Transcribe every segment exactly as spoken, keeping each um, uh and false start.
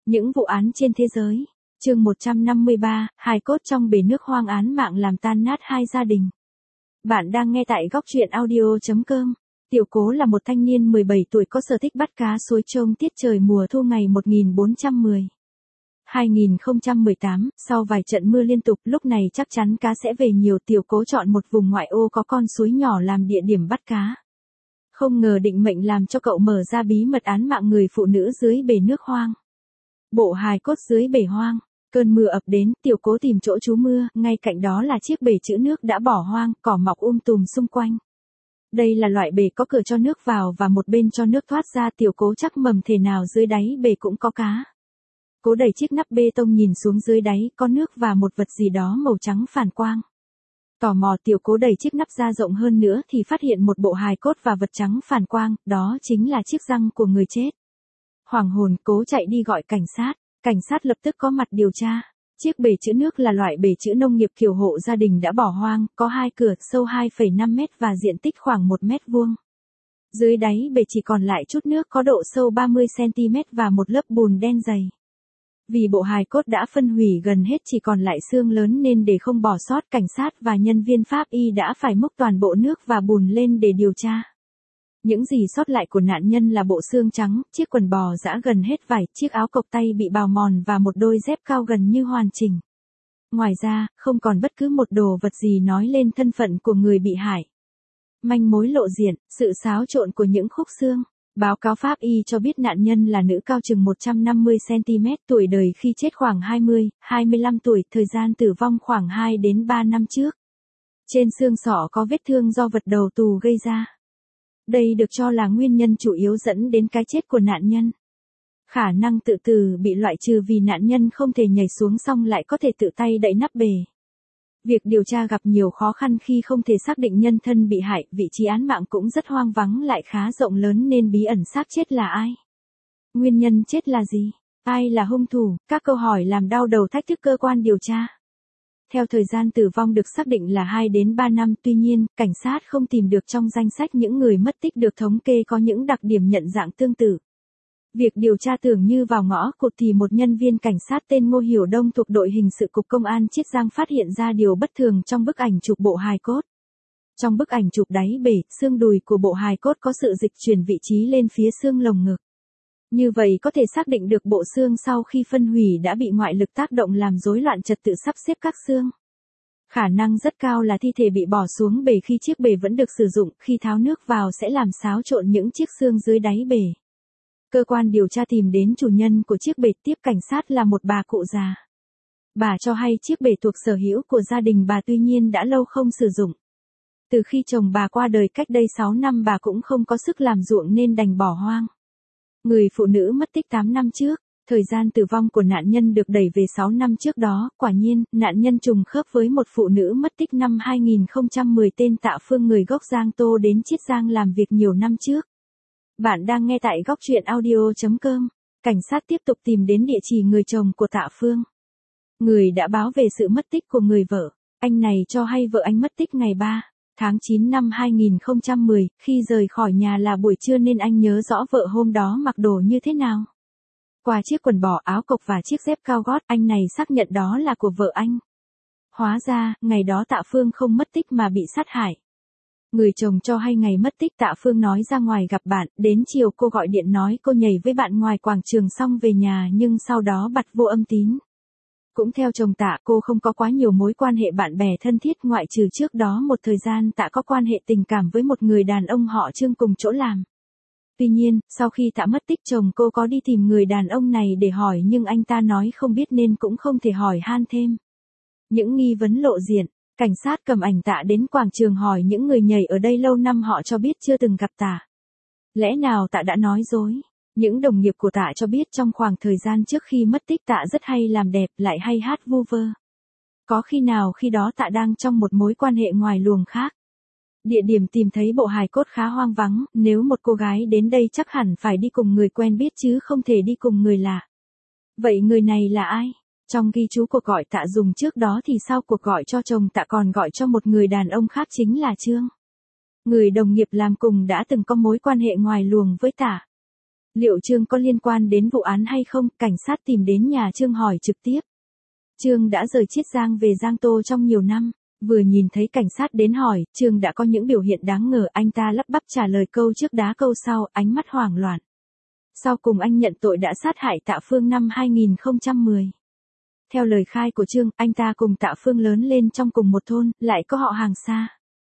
Những vụ án trên thế giới. Chương một trăm năm mươi ba, hài cốt trong bể nước hoang, án mạng làm tan nát hai gia đình. Bạn đang nghe tại góc truyện audio chấm com. Tiểu Cố là một thanh niên mười bảy tuổi có sở thích bắt cá suối trông tiết trời mùa thu ngày một nghìn bốn trăm mười. hai nghìn không trăm mười tám, sau vài trận mưa liên tục, lúc này chắc chắn cá sẽ về nhiều. Tiểu Cố chọn một vùng ngoại ô có con suối nhỏ làm địa điểm bắt cá. Không ngờ định mệnh làm cho cậu mở ra bí mật án mạng người phụ nữ dưới bể nước hoang. Bộ hài cốt dưới bể hoang. Cơn mưa ập đến, Tiểu Cố tìm chỗ trú mưa, ngay cạnh đó là chiếc bể trữ nước đã bỏ hoang, cỏ mọc um tùm xung quanh. Đây là loại bể có cửa cho nước vào và một bên cho nước thoát ra. Tiểu Cố chắc mầm thể nào dưới đáy bể cũng có cá. Cố đẩy chiếc nắp bê tông nhìn xuống dưới đáy, có nước và một vật gì đó màu trắng phản quang. Tò mò, Tiểu Cố đẩy chiếc nắp ra rộng hơn nữa thì phát hiện một bộ hài cốt và vật trắng phản quang, đó chính là chiếc răng của người chết. Hoảng hồn, Cố chạy đi gọi cảnh sát. Cảnh sát lập tức có mặt điều tra. Chiếc bể trữ nước là loại bể trữ nông nghiệp kiểu hộ gia đình đã bỏ hoang, có hai cửa, sâu hai phẩy năm mét và diện tích khoảng một mét vuông. Dưới đáy bể chỉ còn lại chút nước có độ sâu ba mươi xăng ti mét và một lớp bùn đen dày. Vì bộ hài cốt đã phân hủy gần hết, chỉ còn lại xương lớn nên để không bỏ sót, cảnh sát và nhân viên pháp y đã phải múc toàn bộ nước và bùn lên để điều tra. Những gì sót lại của nạn nhân là bộ xương trắng, chiếc quần bò rã gần hết vải, chiếc áo cộc tay bị bào mòn và một đôi dép cao gần như hoàn chỉnh. Ngoài ra, không còn bất cứ một đồ vật gì nói lên thân phận của người bị hại. Manh mối lộ diện, sự xáo trộn của những khúc xương. Báo cáo pháp y cho biết nạn nhân là nữ, cao chừng một trăm năm mươi xăng ti mét, tuổi đời khi chết khoảng hai mươi, hai mươi lăm tuổi, thời gian tử vong khoảng hai đến ba năm trước. Trên xương sọ có vết thương do vật đầu tù gây ra. Đây được cho là nguyên nhân chủ yếu dẫn đến cái chết của nạn nhân. Khả năng tự tử bị loại trừ vì nạn nhân không thể nhảy xuống xong lại có thể tự tay đậy nắp bể. Việc điều tra gặp nhiều khó khăn khi không thể xác định nhân thân bị hại, vị trí án mạng cũng rất hoang vắng lại khá rộng lớn nên bí ẩn xác chết là ai? Nguyên nhân chết là gì? Ai là hung thủ? Các câu hỏi làm đau đầu thách thức cơ quan điều tra. Theo thời gian tử vong được xác định là hai đến ba năm, tuy nhiên, cảnh sát không tìm được trong danh sách những người mất tích được thống kê có những đặc điểm nhận dạng tương tự. Việc điều tra tưởng như vào ngõ cụt thì một nhân viên cảnh sát tên Ngô Hiểu Đông thuộc đội hình sự cục công an Chiết Giang phát hiện ra điều bất thường trong bức ảnh chụp bộ hài cốt. Trong bức ảnh chụp đáy bể, xương đùi của bộ hài cốt có sự dịch chuyển vị trí lên phía xương lồng ngực. Như vậy có thể xác định được bộ xương sau khi phân hủy đã bị ngoại lực tác động làm rối loạn trật tự sắp xếp các xương. Khả năng rất cao là thi thể bị bỏ xuống bể khi chiếc bể vẫn được sử dụng, khi tháo nước vào sẽ làm xáo trộn những chiếc xương dưới đáy bể. Cơ quan điều tra tìm đến chủ nhân của chiếc bể, tiếp cảnh sát là một bà cụ già. Bà cho hay chiếc bể thuộc sở hữu của gia đình bà, tuy nhiên đã lâu không sử dụng. Từ khi chồng bà qua đời cách đây sáu năm, bà cũng không có sức làm ruộng nên đành bỏ hoang. Người phụ nữ mất tích tám năm trước, thời gian tử vong của nạn nhân được đẩy về sáu năm trước đó, quả nhiên, nạn nhân trùng khớp với một phụ nữ mất tích năm hai nghìn không trăm mười tên Tạ Phương, người gốc Giang Tô đến Chiết Giang làm việc nhiều năm trước. Bạn đang nghe tại góc truyện audio chấm com. Cảnh sát tiếp tục tìm đến địa chỉ người chồng của Tạ Phương. Người đã báo về sự mất tích của người vợ. Anh này cho hay vợ anh mất tích ngày ba tháng chín năm hai nghìn không trăm mười, khi rời khỏi nhà là buổi trưa nên anh nhớ rõ vợ hôm đó mặc đồ như thế nào. Qua chiếc quần bò, áo cộc và chiếc dép cao gót, anh này xác nhận đó là của vợ anh. Hóa ra, ngày đó Tạ Phương không mất tích mà bị sát hại. Người chồng cho hay ngày mất tích Tạ Phương nói ra ngoài gặp bạn, đến chiều cô gọi điện nói cô nhảy với bạn ngoài quảng trường xong về nhà nhưng sau đó bật vô âm tín. Cũng theo chồng Tạ, cô không có quá nhiều mối quan hệ bạn bè thân thiết, ngoại trừ trước đó một thời gian Tạ có quan hệ tình cảm với một người đàn ông họ Trương cùng chỗ làm. Tuy nhiên, sau khi Tạ mất tích, chồng cô có đi tìm người đàn ông này để hỏi nhưng anh ta nói không biết nên cũng không thể hỏi han thêm. Những nghi vấn lộ diện. Cảnh sát cầm ảnh Tạ đến quảng trường hỏi những người nhảy ở đây lâu năm, họ cho biết chưa từng gặp Tạ. Lẽ nào Tạ đã nói dối? Những đồng nghiệp của Tạ cho biết trong khoảng thời gian trước khi mất tích Tạ rất hay làm đẹp, lại hay hát vu vơ. Có khi nào khi đó Tạ đang trong một mối quan hệ ngoài luồng khác? Địa điểm tìm thấy bộ hài cốt khá hoang vắng, nếu một cô gái đến đây chắc hẳn phải đi cùng người quen biết chứ không thể đi cùng người lạ. Vậy người này là ai? Trong ghi chú cuộc gọi Tạ dùng trước đó thì sau cuộc gọi cho chồng Tạ còn gọi cho một người đàn ông khác chính là Trương. Người đồng nghiệp làm cùng đã từng có mối quan hệ ngoài luồng với Tạ. Liệu Trương có liên quan đến vụ án hay không? Cảnh sát tìm đến nhà Trương hỏi trực tiếp. Trương đã rời Chiết Giang về Giang Tô trong nhiều năm. Vừa nhìn thấy cảnh sát đến hỏi, Trương đã có những biểu hiện đáng ngờ, anh ta lắp bắp trả lời câu trước đá câu sau, ánh mắt hoảng loạn. Sau cùng anh nhận tội đã sát hại Tạ Phương năm hai nghìn không trăm mười. Theo lời khai của Trương, anh ta cùng Tạ Phương lớn lên trong cùng một thôn, lại có họ hàng xa.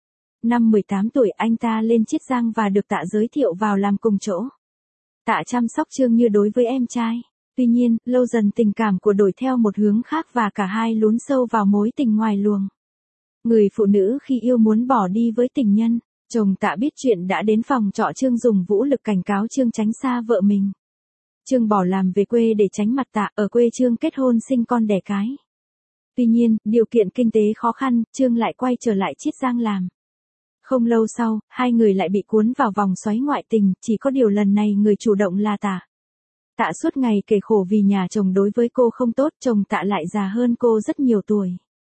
Năm mười tám tuổi anh ta lên Chiết Giang và được Tạ giới thiệu vào làm cùng chỗ. Tạ chăm sóc Trương như đối với em trai. Tuy nhiên, lâu dần tình cảm của đổi theo một hướng khác và cả hai lún sâu vào mối tình ngoài luồng. Người phụ nữ khi yêu muốn bỏ đi với tình nhân, chồng Tạ biết chuyện đã đến phòng trọ Trương dùng vũ lực cảnh cáo Trương tránh xa vợ mình. Trương bỏ làm về quê để tránh mặt Tạ, ở quê Trương kết hôn sinh con đẻ cái. Tuy nhiên, điều kiện kinh tế khó khăn, Trương lại quay trở lại Chiết Giang làm. Không lâu sau, hai người lại bị cuốn vào vòng xoáy ngoại tình, chỉ có điều lần này người chủ động là Tạ. Tạ suốt ngày kể khổ vì nhà chồng đối với cô không tốt, chồng Tạ lại già hơn cô rất nhiều tuổi.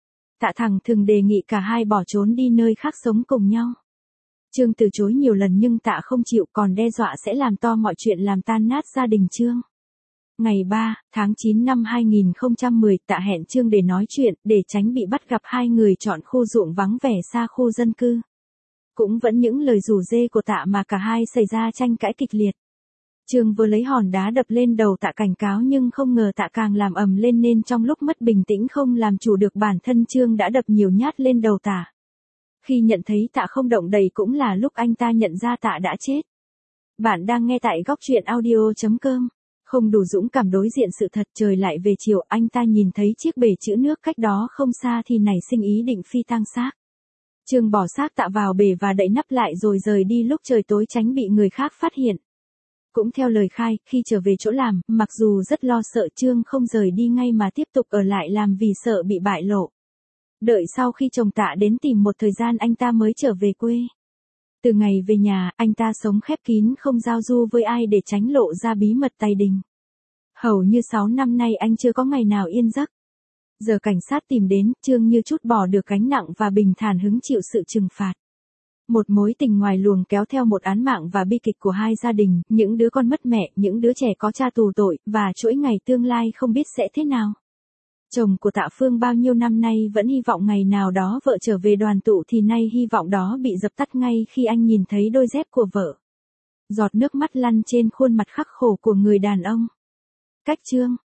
Tạ thẳng thường đề nghị cả hai bỏ trốn đi nơi khác sống cùng nhau. Trương từ chối nhiều lần nhưng Tạ không chịu, còn đe dọa sẽ làm to mọi chuyện làm tan nát gia đình Trương. Ngày ba tháng chín năm hai nghìn không trăm mười, Tạ hẹn Trương để nói chuyện, để tránh bị bắt gặp hai người chọn khu ruộng vắng vẻ xa khu dân cư. Cũng vẫn những lời rủ rê của Tạ mà cả hai xảy ra tranh cãi kịch liệt. Trương vừa lấy hòn đá đập lên đầu Tạ cảnh cáo nhưng không ngờ Tạ càng làm ầm lên nên trong lúc mất bình tĩnh không làm chủ được bản thân Trương đã đập nhiều nhát lên đầu Tạ. Khi nhận thấy Tạ không động đậy cũng là lúc anh ta nhận ra Tạ đã chết. Bạn đang nghe tại góc truyện audio chấm com. Không đủ dũng cảm đối diện sự thật, trời lại về chiều, anh ta nhìn thấy chiếc bể trữ nước cách đó không xa thì nảy sinh ý định phi tang xác. Trương bỏ xác Tạ vào bể và đậy nắp lại rồi rời đi lúc trời tối tránh bị người khác phát hiện. Cũng theo lời khai, khi trở về chỗ làm, mặc dù rất lo sợ Trương không rời đi ngay mà tiếp tục ở lại làm vì sợ bị bại lộ. Đợi sau khi chồng Tạ đến tìm một thời gian anh ta mới trở về quê. Từ ngày về nhà, anh ta sống khép kín không giao du với ai để tránh lộ ra bí mật tài đình. Hầu như sáu năm nay anh chưa có ngày nào yên giấc. Giờ cảnh sát tìm đến, Trương như chút bỏ được gánh nặng và bình thản hứng chịu sự trừng phạt. Một mối tình ngoài luồng kéo theo một án mạng và bi kịch của hai gia đình, những đứa con mất mẹ, những đứa trẻ có cha tù tội, và chuỗi ngày tương lai không biết sẽ thế nào. Chồng của Tạ Phương bao nhiêu năm nay vẫn hy vọng ngày nào đó vợ trở về đoàn tụ thì nay hy vọng đó bị dập tắt ngay khi anh nhìn thấy đôi dép của vợ. Giọt nước mắt lăn trên khuôn mặt khắc khổ của người đàn ông. Cách Trương